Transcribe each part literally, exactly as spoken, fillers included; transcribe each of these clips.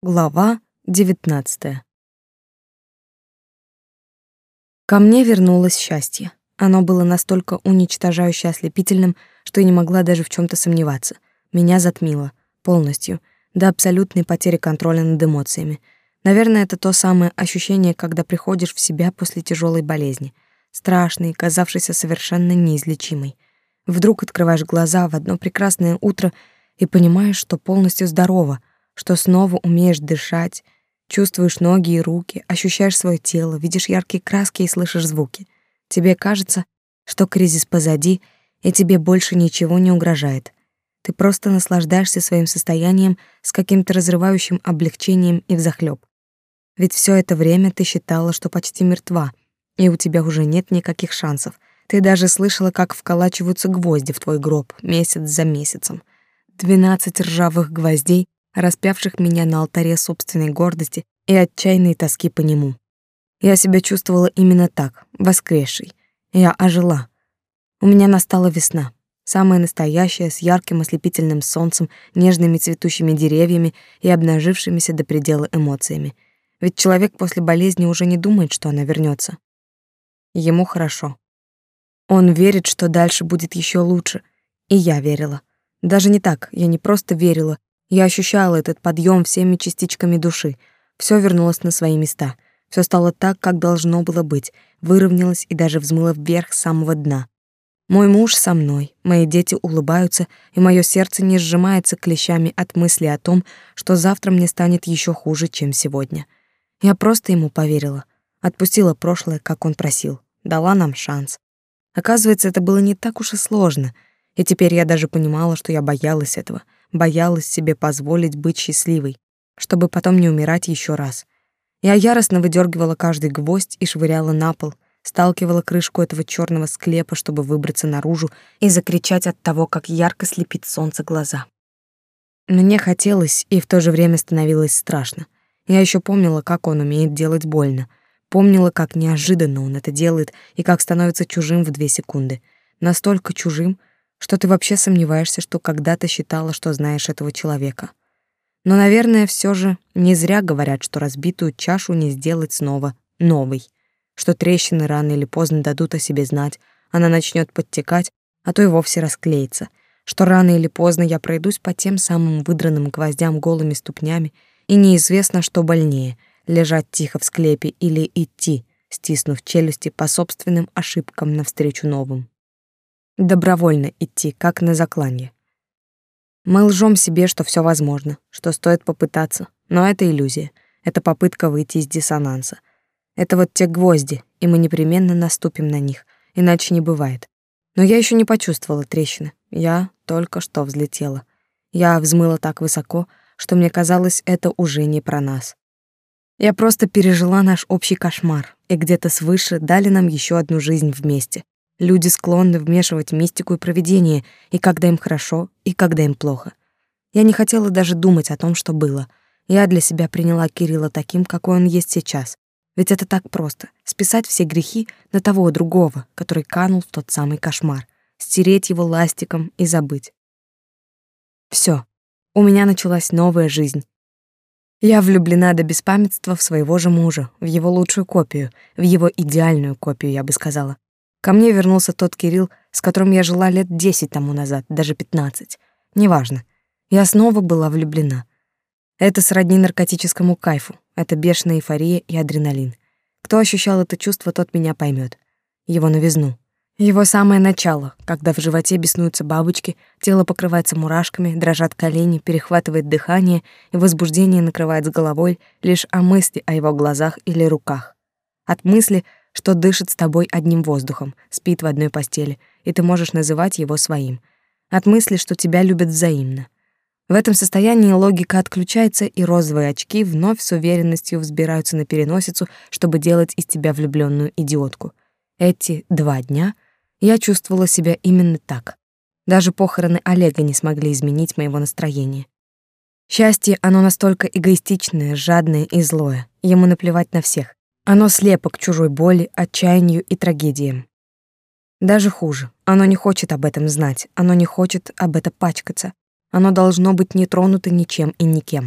Глава девятнадцатая. Ко мне вернулось счастье. Оно было настолько уничтожающе ослепительным, что я не могла даже в чем то сомневаться. Меня затмило полностью, до абсолютной потери контроля над эмоциями. Наверное, это то самое ощущение, когда приходишь в себя после тяжелой болезни, страшной, казавшейся совершенно неизлечимой. Вдруг открываешь глаза в одно прекрасное утро и понимаешь, что полностью здорова, что снова умеешь дышать, чувствуешь ноги и руки, ощущаешь свое тело, видишь яркие краски и слышишь звуки. Тебе кажется, что кризис позади, и тебе больше ничего не угрожает. Ты просто наслаждаешься своим состоянием с каким-то разрывающим облегчением и взахлёб. Ведь все это время ты считала, что почти мертва, и у тебя уже нет никаких шансов. Ты даже слышала, как вколачиваются гвозди в твой гроб месяц за месяцем. Двенадцать ржавых гвоздей, распявших меня на алтаре собственной гордости и отчаянной тоски по нему. Я себя чувствовала именно так, воскресшей. Я ожила. У меня настала весна, самая настоящая, с ярким ослепительным солнцем, нежными цветущими деревьями и обнажившимися до предела эмоциями. Ведь человек после болезни уже не думает, что она вернется. Ему хорошо. Он верит, что дальше будет еще лучше. И я верила. Даже не так, я не просто верила, я ощущала этот подъем всеми частичками души. Все вернулось на свои места. Все стало так, как должно было быть. Выровнялось и даже взмыло вверх с самого дна. Мой муж со мной, мои дети улыбаются, и мое сердце не сжимается клещами от мысли о том, что завтра мне станет еще хуже, чем сегодня. Я просто ему поверила. Отпустила прошлое, как он просил. Дала нам шанс. Оказывается, это было не так уж и сложно. И теперь я даже понимала, что я боялась этого. Боялась себе позволить быть счастливой, чтобы потом не умирать еще раз. Я яростно выдергивала каждый гвоздь и швыряла на пол, сталкивала крышку этого черного склепа, чтобы выбраться наружу и закричать от того, как ярко слепит солнце глаза. Мне хотелось, и в то же время становилось страшно. Я еще помнила, как он умеет делать больно. Помнила, как неожиданно он это делает и как становится чужим в две секунды. Настолько чужим, что ты вообще сомневаешься, что когда-то считала, что знаешь этого человека. Но, наверное, все же не зря говорят, что разбитую чашу не сделать снова новой, что трещины рано или поздно дадут о себе знать, она начнет подтекать, а то и вовсе расклеится, что рано или поздно я пройдусь по тем самым выдранным гвоздям голыми ступнями, и неизвестно, что больнее — лежать тихо в склепе или идти, стиснув челюсти по собственным ошибкам навстречу новым. Добровольно идти, как на закланье. Мы лжем себе, что все возможно, что стоит попытаться, но это иллюзия, это попытка выйти из диссонанса. Это вот те гвозди, и мы непременно наступим на них, иначе не бывает. Но я еще не почувствовала трещины, я только что взлетела. Я взмыла так высоко, что мне казалось, это уже не про нас. Я просто пережила наш общий кошмар, и где-то свыше дали нам еще одну жизнь вместе. Люди склонны вмешивать мистику и провидение, и когда им хорошо, и когда им плохо. Я не хотела даже думать о том, что было. Я для себя приняла Кирилла таким, какой он есть сейчас. Ведь это так просто — списать все грехи на того другого, который канул в тот самый кошмар, стереть его ластиком и забыть. Все, у меня началась новая жизнь. Я влюблена до беспамятства в своего же мужа, в его лучшую копию, в его идеальную копию, я бы сказала. Ко мне вернулся тот Кирилл, с которым я жила лет десять тому назад, даже пятнадцать. Неважно. Я снова была влюблена. Это сродни наркотическому кайфу. Это бешеная эйфория и адреналин. Кто ощущал это чувство, тот меня поймет. Его новизну. Его самое начало, когда в животе беснуются бабочки, тело покрывается мурашками, дрожат колени, перехватывает дыхание, и возбуждение накрывает с головой лишь о мысли о его глазах или руках. От мысли, что дышит с тобой одним воздухом, спит в одной постели, и ты можешь называть его своим. От мысли, что тебя любят взаимно. В этом состоянии логика отключается, и розовые очки вновь с уверенностью взбираются на переносицу, чтобы делать из тебя влюбленную идиотку. Эти два дня я чувствовала себя именно так. Даже похороны Олега не смогли изменить моего настроения. Счастье, оно настолько эгоистичное, жадное и злое. Ему наплевать на всех. Оно слепо к чужой боли, отчаянию и трагедиям. Даже хуже, оно не хочет об этом знать, оно не хочет об этом пачкаться. Оно должно быть не тронуто ничем и никем.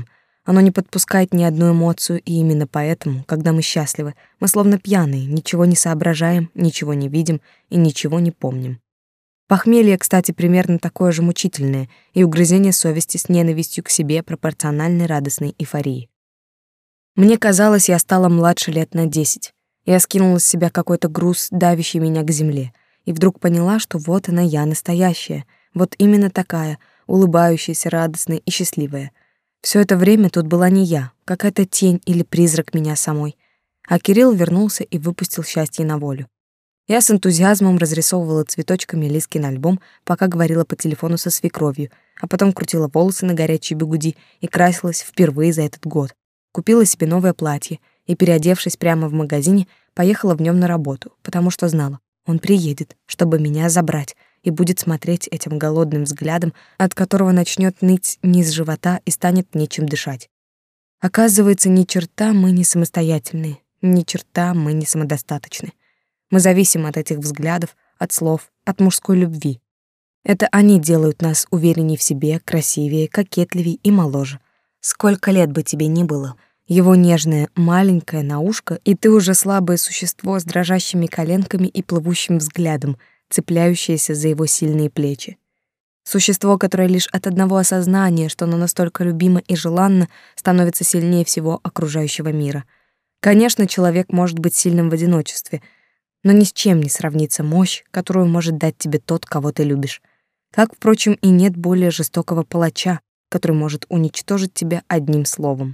Оно не подпускает ни одну эмоцию, и именно поэтому, когда мы счастливы, мы словно пьяные, ничего не соображаем, ничего не видим и ничего не помним. Похмелье, кстати, примерно такое же мучительное, и угрызение совести с ненавистью к себе пропорциональной радостной эйфории. Мне казалось, я стала младше лет на десять. Я скинула с себя какой-то груз, давящий меня к земле, и вдруг поняла, что вот она я настоящая, вот именно такая, улыбающаяся, радостная и счастливая. Все это время тут была не я, какая-то тень или призрак меня самой. А Кирилл вернулся и выпустил счастье на волю. Я с энтузиазмом разрисовывала цветочками Лискин альбом, пока говорила по телефону со свекровью, а потом крутила волосы на горячей бигуди и красилась впервые за этот год. Купила себе новое платье и, переодевшись прямо в магазине, поехала в нем на работу, потому что знала, он приедет, чтобы меня забрать, и будет смотреть этим голодным взглядом, от которого начнет ныть низ живота и станет нечем дышать. Оказывается, ни черта мы не самостоятельные, ни черта мы не самодостаточны. Мы зависим от этих взглядов, от слов, от мужской любви. Это они делают нас увереннее в себе, красивее, кокетливее и моложе. Сколько лет бы тебе ни было, его нежное маленькое на ушко, и ты уже слабое существо с дрожащими коленками и плывущим взглядом, цепляющееся за его сильные плечи. Существо, которое лишь от одного осознания, что оно настолько любимо и желанно, становится сильнее всего окружающего мира. Конечно, человек может быть сильным в одиночестве, но ни с чем не сравнится мощь, которую может дать тебе тот, кого ты любишь. Как, впрочем, и нет более жестокого палача, который может уничтожить тебя одним словом.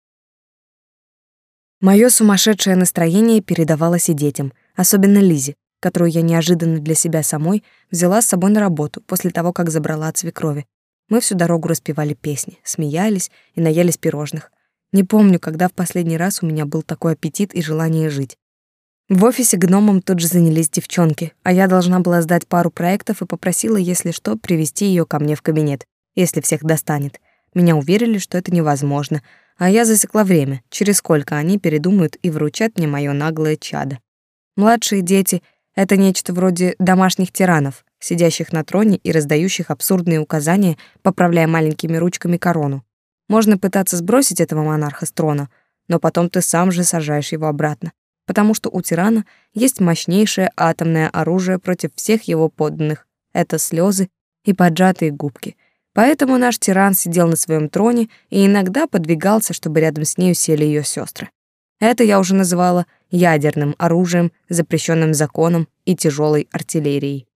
Моё сумасшедшее настроение передавалось и детям, особенно Лизе, которую я неожиданно для себя самой взяла с собой на работу после того, как забрала от свекрови. Мы всю дорогу распевали песни, смеялись и наелись пирожных. Не помню, когда в последний раз у меня был такой аппетит и желание жить. В офисе гномом тут же занялись девчонки, а я должна была сдать пару проектов и попросила, если что, привести её ко мне в кабинет, если всех достанет. Меня уверили, что это невозможно, а я засекла время, через сколько они передумают и вручат мне моё наглое чадо. Младшие дети — это нечто вроде домашних тиранов, сидящих на троне и раздающих абсурдные указания, поправляя маленькими ручками корону. Можно пытаться сбросить этого монарха с трона, но потом ты сам же сажаешь его обратно, потому что у тирана есть мощнейшее атомное оружие против всех его подданных — это слезы и поджатые губки. Поэтому наш тиран сидел на своем троне и иногда подвигался, чтобы рядом с нею сели ее сестры. Это я уже называла ядерным оружием, запрещенным законом и тяжелой артиллерией.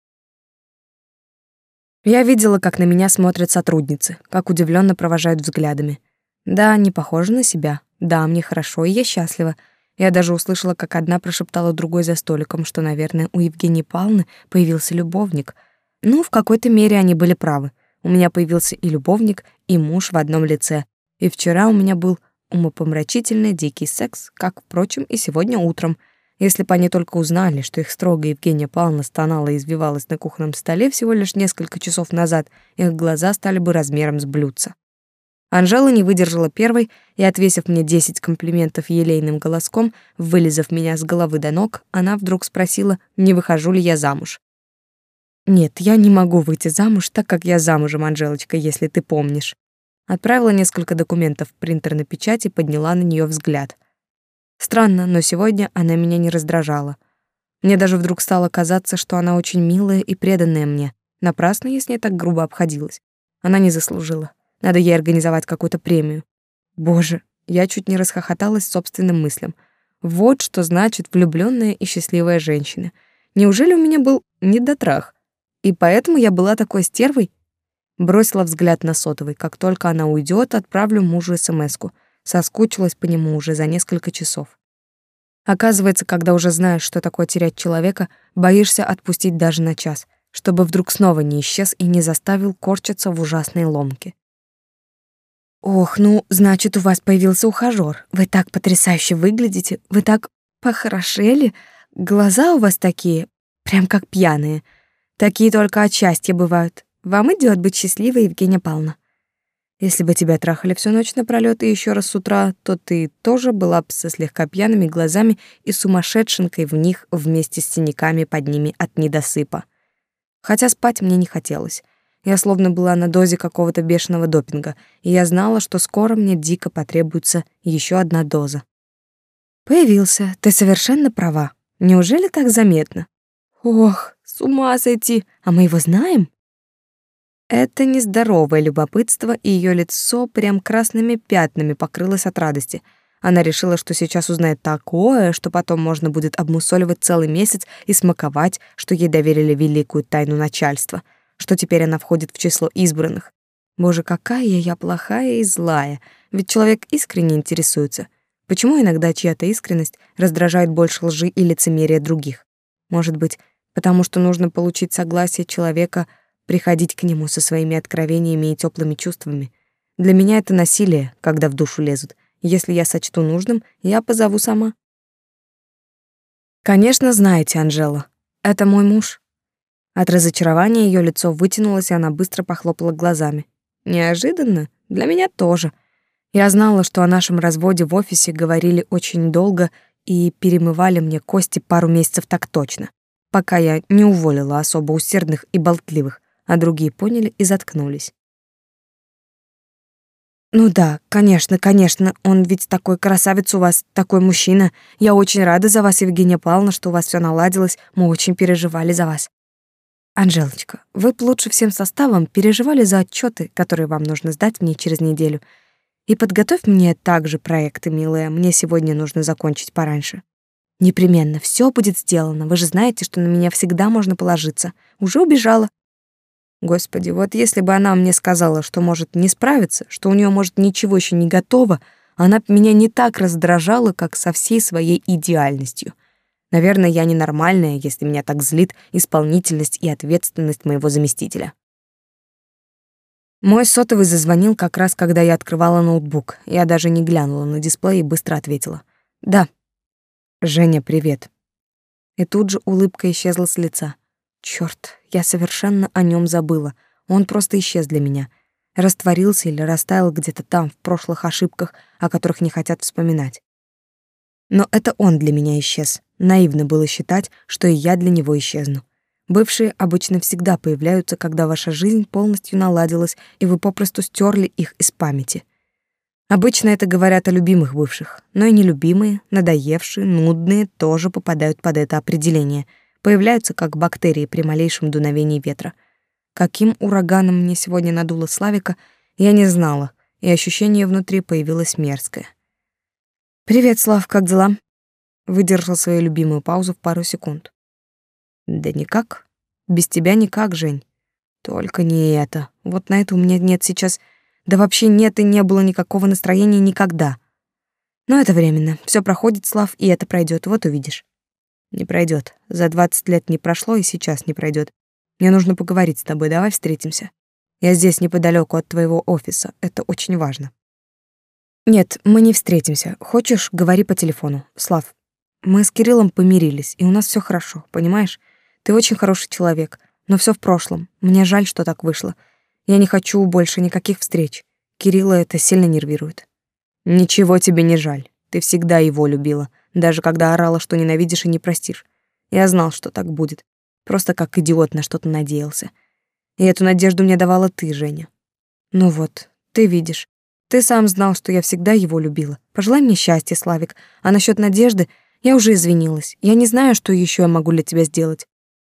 Я видела, как на меня смотрят сотрудницы, как удивленно провожают взглядами. Да, не похожа на себя. Да, мне хорошо, и я счастлива. Я даже услышала, как одна прошептала другой за столиком, что, наверное, у Евгении Павловны появился любовник. Ну, в какой-то мере они были правы. У меня появился и любовник, и муж в одном лице. И вчера у меня был умопомрачительный дикий секс, как, впрочем, и сегодня утром. Если бы они только узнали, что их строгая Евгения Павловна стонала и извивалась на кухонном столе всего лишь несколько часов назад, их глаза стали бы размером с блюдца. Анжела не выдержала первой и, отвесив мне десять комплиментов елейным голоском, вылизав меня с головы до ног, она вдруг спросила, не выхожу ли я замуж. «Нет, я не могу выйти замуж, так как я замужем, Анжелочка, если ты помнишь». Отправила несколько документов в принтерной печати и подняла на нее взгляд. Странно, но сегодня она меня не раздражала. Мне даже вдруг стало казаться, что она очень милая и преданная мне. Напрасно я с ней так грубо обходилась. Она не заслужила. Надо ей организовать какую-то премию. Боже, я чуть не расхохоталась собственным мыслям. Вот что значит влюбленная и счастливая женщина. Неужели у меня был недотрах? И поэтому я была такой стервой? Бросила взгляд на сотовый. Как только она уйдет, отправлю мужу смс-ку. Соскучилась по нему уже за несколько часов. Оказывается, когда уже знаешь, что такое терять человека, боишься отпустить даже на час, чтобы вдруг снова не исчез и не заставил корчиться в ужасной ломке. «Ох, ну, значит, у вас появился ухажёр. Вы так потрясающе выглядите, вы так похорошели. Глаза у вас такие, прям как пьяные. Такие только от счастья бывают. Вам идёт быть счастливой, Евгения Павловна. Если бы тебя трахали всю ночь напролёт и ещё раз с утра, то ты тоже была бы со слегка пьяными глазами и сумасшедшенкой в них вместе с синяками под ними от недосыпа. Хотя спать мне не хотелось. Я словно была на дозе какого-то бешеного допинга, и я знала, что скоро мне дико потребуется еще одна доза. Появился, ты совершенно права. Неужели так заметно? Ох, с ума сойти, а мы его знаем? Это нездоровое любопытство, и ее лицо прям красными пятнами покрылось от радости. Она решила, что сейчас узнает такое, что потом можно будет обмусоливать целый месяц и смаковать, что ей доверили великую тайну начальства, что теперь она входит в число избранных. Боже, какая я плохая и злая, ведь человек искренне интересуется. Почему иногда чья-то искренность раздражает больше лжи и лицемерия других? Может быть, потому что нужно получить согласие человека приходить к нему со своими откровениями и теплыми чувствами. Для меня это насилие, когда в душу лезут. Если я сочту нужным, я позову сама. Конечно, знаете, Анжела, это мой муж. От разочарования ее лицо вытянулось, и она быстро похлопала глазами. Неожиданно? Для меня тоже. Я знала, что о нашем разводе в офисе говорили очень долго и перемывали мне кости пару месяцев так точно, пока я не уволила особо усердных и болтливых, а другие поняли и заткнулись. Ну да, конечно, конечно, он ведь такой красавец у вас, такой мужчина. Я очень рада за вас, Евгения Павловна, что у вас все наладилось. Мы очень переживали за вас. Анжелочка, вы б лучше всем составом переживали за отчеты, которые вам нужно сдать мне через неделю. И подготовь мне также проекты, милая. Мне сегодня нужно закончить пораньше. Непременно, все будет сделано. Вы же знаете, что на меня всегда можно положиться. Уже убежала. Господи, вот если бы она мне сказала, что может не справиться, что у нее может ничего еще не готово, она б меня не так раздражала, как со всей своей идеальностью. Наверное, я ненормальная, если меня так злит исполнительность и ответственность моего заместителя. Мой сотовый зазвонил как раз, когда я открывала ноутбук. Я даже не глянула на дисплей и быстро ответила. «Да». «Женя, привет». И тут же улыбка исчезла с лица. Чёрт, я совершенно о нём забыла. Он просто исчез для меня. Растворился или растаял где-то там, в прошлых ошибках, о которых не хотят вспоминать. Но это он для меня исчез. Наивно было считать, что и я для него исчезну. Бывшие обычно всегда появляются, когда ваша жизнь полностью наладилась, и вы попросту стёрли их из памяти. Обычно это говорят о любимых бывших, но и нелюбимые, надоевшие, нудные тоже попадают под это определение — появляются как бактерии при малейшем дуновении ветра. Каким ураганом мне сегодня надуло Славика, я не знала, и ощущение внутри появилось мерзкое. «Привет, Слав, как дела?» Выдержал свою любимую паузу в пару секунд. «Да никак. Без тебя никак, Жень. Только не это. Вот на это у меня нет сейчас... Да вообще нет и не было никакого настроения никогда. Но это временно. Все проходит, Слав, и это пройдет. Вот увидишь». Не пройдет. За двадцать лет не прошло и сейчас не пройдет. Мне нужно поговорить с тобой. Давай встретимся. Я здесь неподалеку от твоего офиса. Это очень важно. Нет, мы не встретимся. Хочешь, говори по телефону. Слав, мы с Кириллом помирились, и у нас все хорошо, понимаешь? Ты очень хороший человек, но все в прошлом. Мне жаль, что так вышло. Я не хочу больше никаких встреч. Кирилла это сильно нервирует. Ничего тебе не жаль. Ты всегда его любила. Даже когда орала, что ненавидишь и не простишь. Я знал, что так будет. Просто как идиот на что-то надеялся. И эту надежду мне давала ты, Женя. Ну вот, ты видишь. Ты сам знал, что я всегда его любила. Пожелай мне счастья, Славик. А насчет надежды я уже извинилась. Я не знаю, что еще я могу для тебя сделать.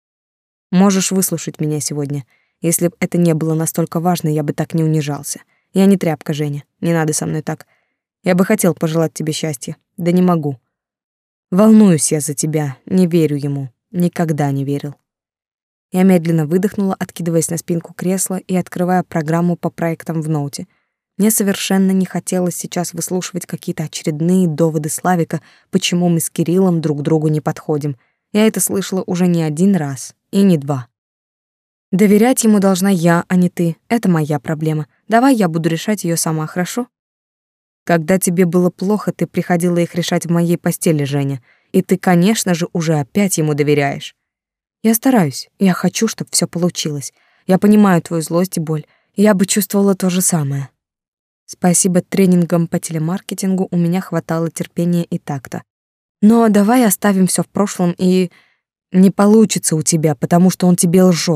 Можешь выслушать меня сегодня. Если бы это не было настолько важно, я бы так не унижался. Я не тряпка, Женя. Не надо со мной так. Я бы хотел пожелать тебе счастья. Да не могу. Волнуюсь я за тебя, не верю ему, никогда не верил. Я медленно выдохнула, откидываясь на спинку кресла и открывая программу по проектам в ноуте. Мне совершенно не хотелось сейчас выслушивать какие-то очередные доводы Славика, почему мы с Кириллом друг другу не подходим. Я это слышала уже не один раз, и не два. Доверять ему должна я, а не ты. Это моя проблема. Давай я буду решать ее сама, хорошо? Когда тебе было плохо, ты приходила их решать в моей постели, Женя. И ты, конечно же, уже опять ему доверяешь. Я стараюсь. Я хочу, чтобы все получилось. Я понимаю твою злость и боль. Я бы чувствовала то же самое. Спасибо тренингам по телемаркетингу у меня хватало терпения и такта. Но давай оставим все в прошлом и... Не получится у тебя, потому что он тебе лжет.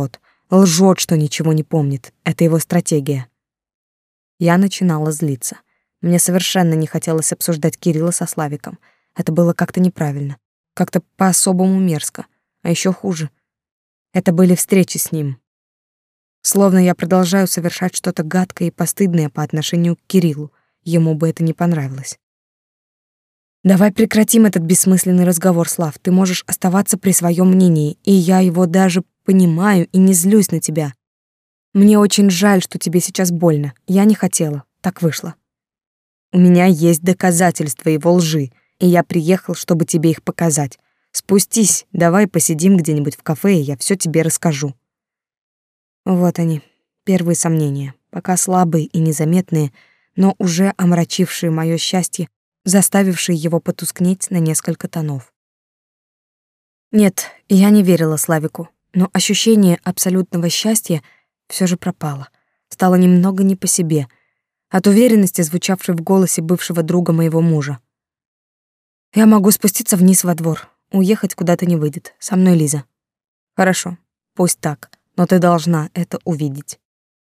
Лжет, что ничего не помнит. Это его стратегия. Я начинала злиться. Мне совершенно не хотелось обсуждать Кирилла со Славиком. Это было как-то неправильно, как-то по-особому мерзко. А еще хуже. Это были встречи с ним. Словно я продолжаю совершать что-то гадкое и постыдное по отношению к Кириллу. Ему бы это не понравилось. Давай прекратим этот бессмысленный разговор, Слав. Ты можешь оставаться при своем мнении, и я его даже понимаю и не злюсь на тебя. Мне очень жаль, что тебе сейчас больно. Я не хотела. Так вышло. У меня есть доказательства его лжи, и я приехал, чтобы тебе их показать. Спустись, давай посидим где-нибудь в кафе, и я все тебе расскажу. Вот они, первые сомнения, пока слабые и незаметные, но уже омрачившие моё счастье, заставившие его потускнеть на несколько тонов. Нет, я не верила Славику, но ощущение абсолютного счастья всё же пропало. Стало немного не по себе, от уверенности, звучавшей в голосе бывшего друга моего мужа. Я могу спуститься вниз во двор, уехать куда-то не выйдет. Со мной Лиза. Хорошо, пусть так, но ты должна это увидеть.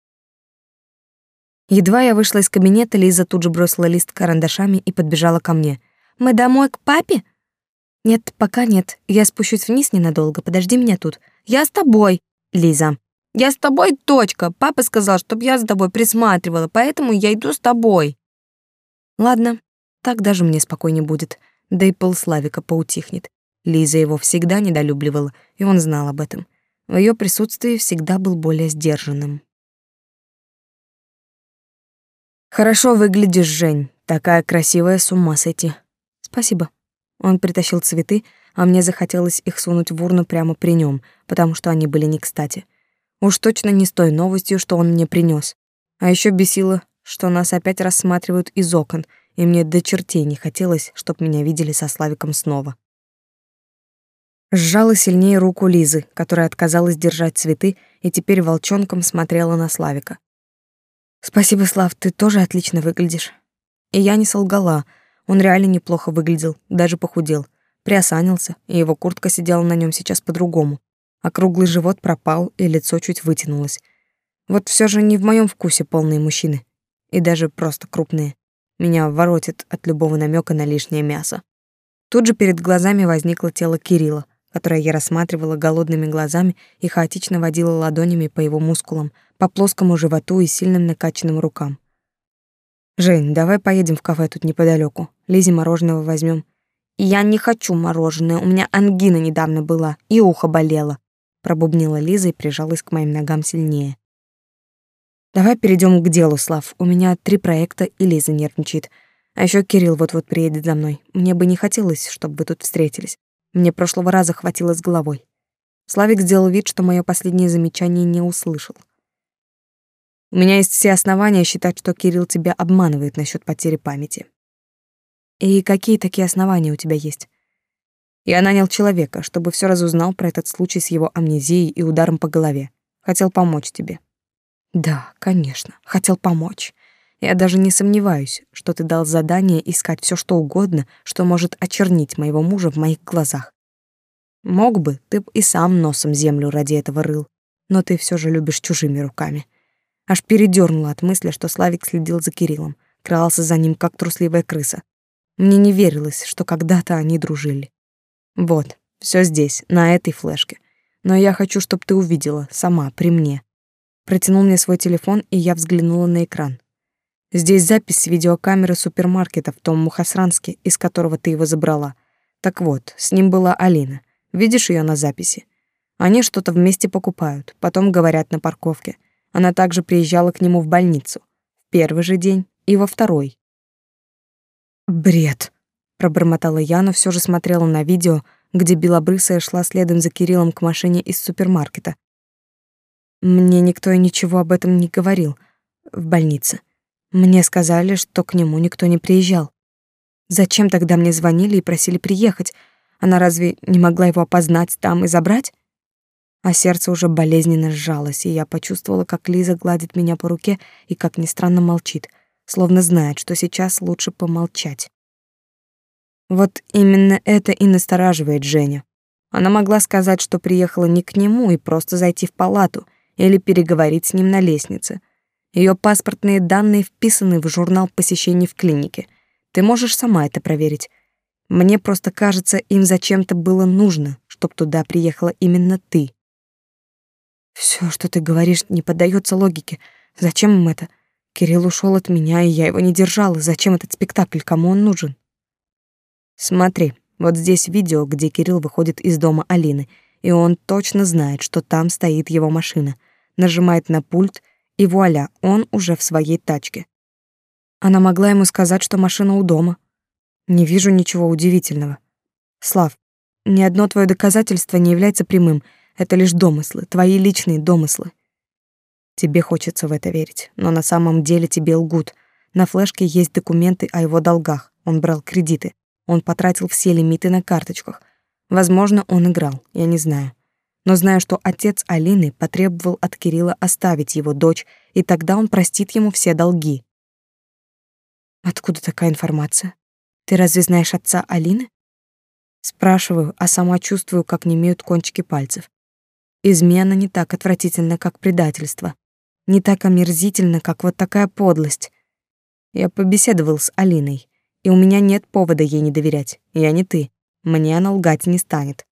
Едва я вышла из кабинета, Лиза тут же бросила лист карандашами и подбежала ко мне. Мы домой к папе? Нет, пока нет. Я спущусь вниз ненадолго. Подожди меня тут. Я с тобой, Лиза. Я с тобой, точка. Папа сказал, чтобы я за тобой присматривала, поэтому я иду с тобой. Ладно, так даже мне спокойнее будет. Да и пыл Славика поутихнет. Лиза его всегда недолюбливала, и он знал об этом. В её присутствии всегда был более сдержанным. Хорошо выглядишь, Жень. Такая красивая, с ума сойти. Спасибо. Он притащил цветы, а мне захотелось их сунуть в урну прямо при нём, потому что они были не кстати. Уж точно не с той новостью, что он мне принёс. А ещё бесило, что нас опять рассматривают из окон, и мне до чертей не хотелось, чтоб меня видели со Славиком снова. Сжала сильнее руку Лизы, которая отказалась держать цветы и теперь волчонком смотрела на Славика. «Спасибо, Слав, ты тоже отлично выглядишь». И я не солгала, он реально неплохо выглядел, даже похудел, приосанился, и его куртка сидела на нём сейчас по-другому. Округлый живот пропал, и лицо чуть вытянулось. Вот всё же не в моём вкусе полные мужчины, и даже просто крупные. Меня воротит от любого намёка на лишнее мясо. Тут же перед глазами возникло тело Кирилла, которое я рассматривала голодными глазами и хаотично водила ладонями по его мускулам, по плоскому животу и сильным накачанным рукам. «Жень, давай поедем в кафе тут неподалёку. Лизе мороженого возьмём». «Я не хочу мороженое, у меня ангина недавно была, и ухо болело», пробубнила Лиза и прижалась к моим ногам сильнее. «Давай перейдём к делу, Слав. У меня три проекта, и Лиза нервничает. А ещё Кирилл вот-вот приедет за мной. Мне бы не хотелось, чтобы вы тут встретились. Мне прошлого раза хватило с головой». Славик сделал вид, что моё последнее замечание не услышал. «У меня есть все основания считать, что Кирилл тебя обманывает насчёт потери памяти». «И какие такие основания у тебя есть?» «Я нанял человека, чтобы всё разузнал про этот случай с его амнезией и ударом по голове. Хотел помочь тебе». «Да, конечно, хотел помочь. Я даже не сомневаюсь, что ты дал задание искать всё что угодно, что может очернить моего мужа в моих глазах. Мог бы, ты б и сам носом землю ради этого рыл, но ты всё же любишь чужими руками». Аж передёрнуло от мысли, что Славик следил за Кириллом, крался за ним, как трусливая крыса. Мне не верилось, что когда-то они дружили. Вот, всё здесь, на этой флешке. Но я хочу, чтобы ты увидела, сама, при мне. Протянул мне свой телефон, и я взглянула на экран. Здесь запись с видеокамеры супермаркета в том Мухосранске, из которого ты его забрала. Так вот, с ним была Алина. Видишь её на записи? Они что-то вместе покупают, потом говорят на парковке. Она также приезжала к нему в больницу. В первый же день и во второй. «Бред», — пробормотала я, но всё же смотрела на видео, где белобрысая шла следом за Кириллом к машине из супермаркета. Мне никто и ничего об этом не говорил в больнице. Мне сказали, что к нему никто не приезжал. Зачем тогда мне звонили и просили приехать? Она разве не могла его опознать там и забрать? А сердце уже болезненно сжалось, и я почувствовала, как Лиза гладит меня по руке и, как ни странно, молчит, словно знает, что сейчас лучше помолчать. Вот именно это и настораживает Женю. Она могла сказать, что приехала не к нему и просто зайти в палату, или переговорить с ним на лестнице. Ее паспортные данные вписаны в журнал посещений в клинике. Ты можешь сама это проверить. Мне просто кажется, им зачем-то было нужно, чтобы туда приехала именно ты. Все, что ты говоришь, не поддается логике. Зачем им это? Кирилл ушел от меня, и я его не держала. Зачем этот спектакль? Кому он нужен? Смотри, вот здесь видео, где Кирилл выходит из дома Алины, и он точно знает, что там стоит его машина. Нажимает на пульт, и вуаля, он уже в своей тачке. Она могла ему сказать, что машина у дома. Не вижу ничего удивительного. Слав, ни одно твое доказательство не является прямым. Это лишь домыслы, твои личные домыслы. Тебе хочется в это верить, но на самом деле тебе лгут. На флешке есть документы о его долгах. Он брал кредиты. Он потратил все лимиты на карточках. Возможно, он играл, я не знаю. Но знаю, что отец Алины потребовал от Кирилла оставить его дочь, и тогда он простит ему все долги. Откуда такая информация? Ты разве знаешь отца Алины? Спрашиваю, а сама чувствую, как немеют кончики пальцев. Измена не так отвратительна, как предательство. Не так омерзительно, как вот такая подлость. Я побеседовал с Алиной, и у меня нет повода ей не доверять. Я не ты. Мне она лгать не станет.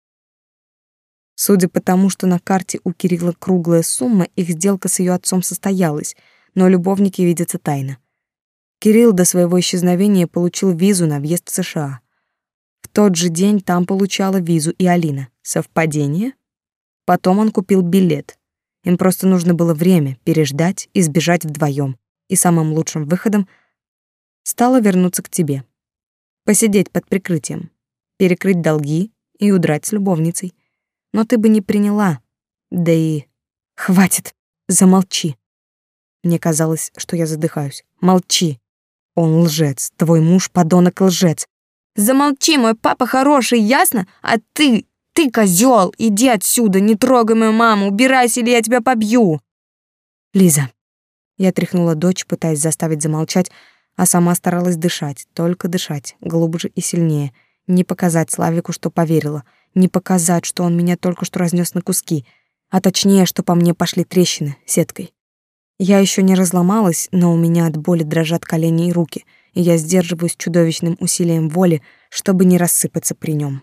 Судя по тому, что на карте у Кирилла круглая сумма, их сделка с ее отцом состоялась, но любовники видятся тайно. Кирилл до своего исчезновения получил визу на въезд в США. В тот же день там получала визу и Алина. Совпадение? Потом он купил билет. Им просто нужно было время переждать и сбежать вдвоем. И самым лучшим выходом стало вернуться к тебе. Посидеть под прикрытием, перекрыть долги и удрать с любовницей. Но ты бы не приняла. Да и... Хватит, замолчи. Мне казалось, что я задыхаюсь. Молчи. Он лжец, твой муж подонок лжец. Замолчи, мой папа хороший, ясно? А ты, ты козёл, иди отсюда, не трогай мою маму, убирайся, или я тебя побью. Лиза. Я тряхнула дочь, пытаясь заставить замолчать, а сама старалась дышать, только дышать, глубже и сильнее, не показать Славику, что поверила, не показать, что он меня только что разнес на куски, а точнее, что по мне пошли трещины сеткой. Я еще не разломалась, но у меня от боли дрожат колени и руки, и я сдерживаюсь чудовищным усилием воли, чтобы не рассыпаться при нем.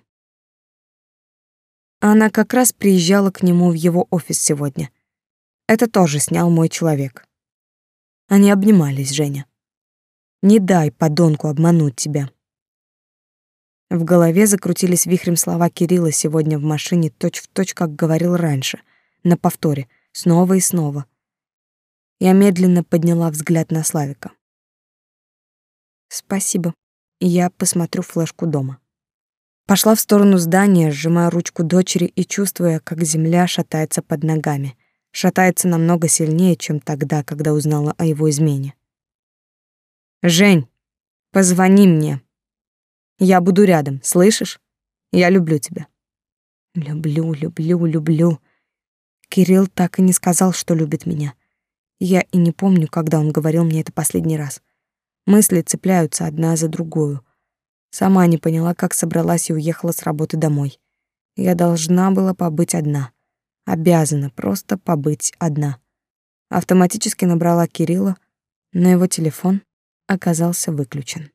Она как раз приезжала к нему в его офис сегодня. Это тоже снял мой человек. Они обнимались, Женя. Не дай подонку обмануть тебя. В голове закрутились вихрем слова Кирилла сегодня в машине, точь-в-точь, как говорил раньше, на повторе, снова и снова. Я медленно подняла взгляд на Славика. Спасибо. Я посмотрю флешку дома. Пошла в сторону здания, сжимая ручку дочери и чувствуя, как земля шатается под ногами. Шатается намного сильнее, чем тогда, когда узнала о его измене. Жень, позвони мне. Я буду рядом, слышишь? Я люблю тебя. Люблю, люблю, люблю. Кирилл так и не сказал, что любит меня. Я и не помню, когда он говорил мне это последний раз. Мысли цепляются одна за другую. Сама не поняла, как собралась и уехала с работы домой. Я должна была побыть одна. Обязана просто побыть одна. Автоматически набрала Кирилла, но его телефон оказался выключен.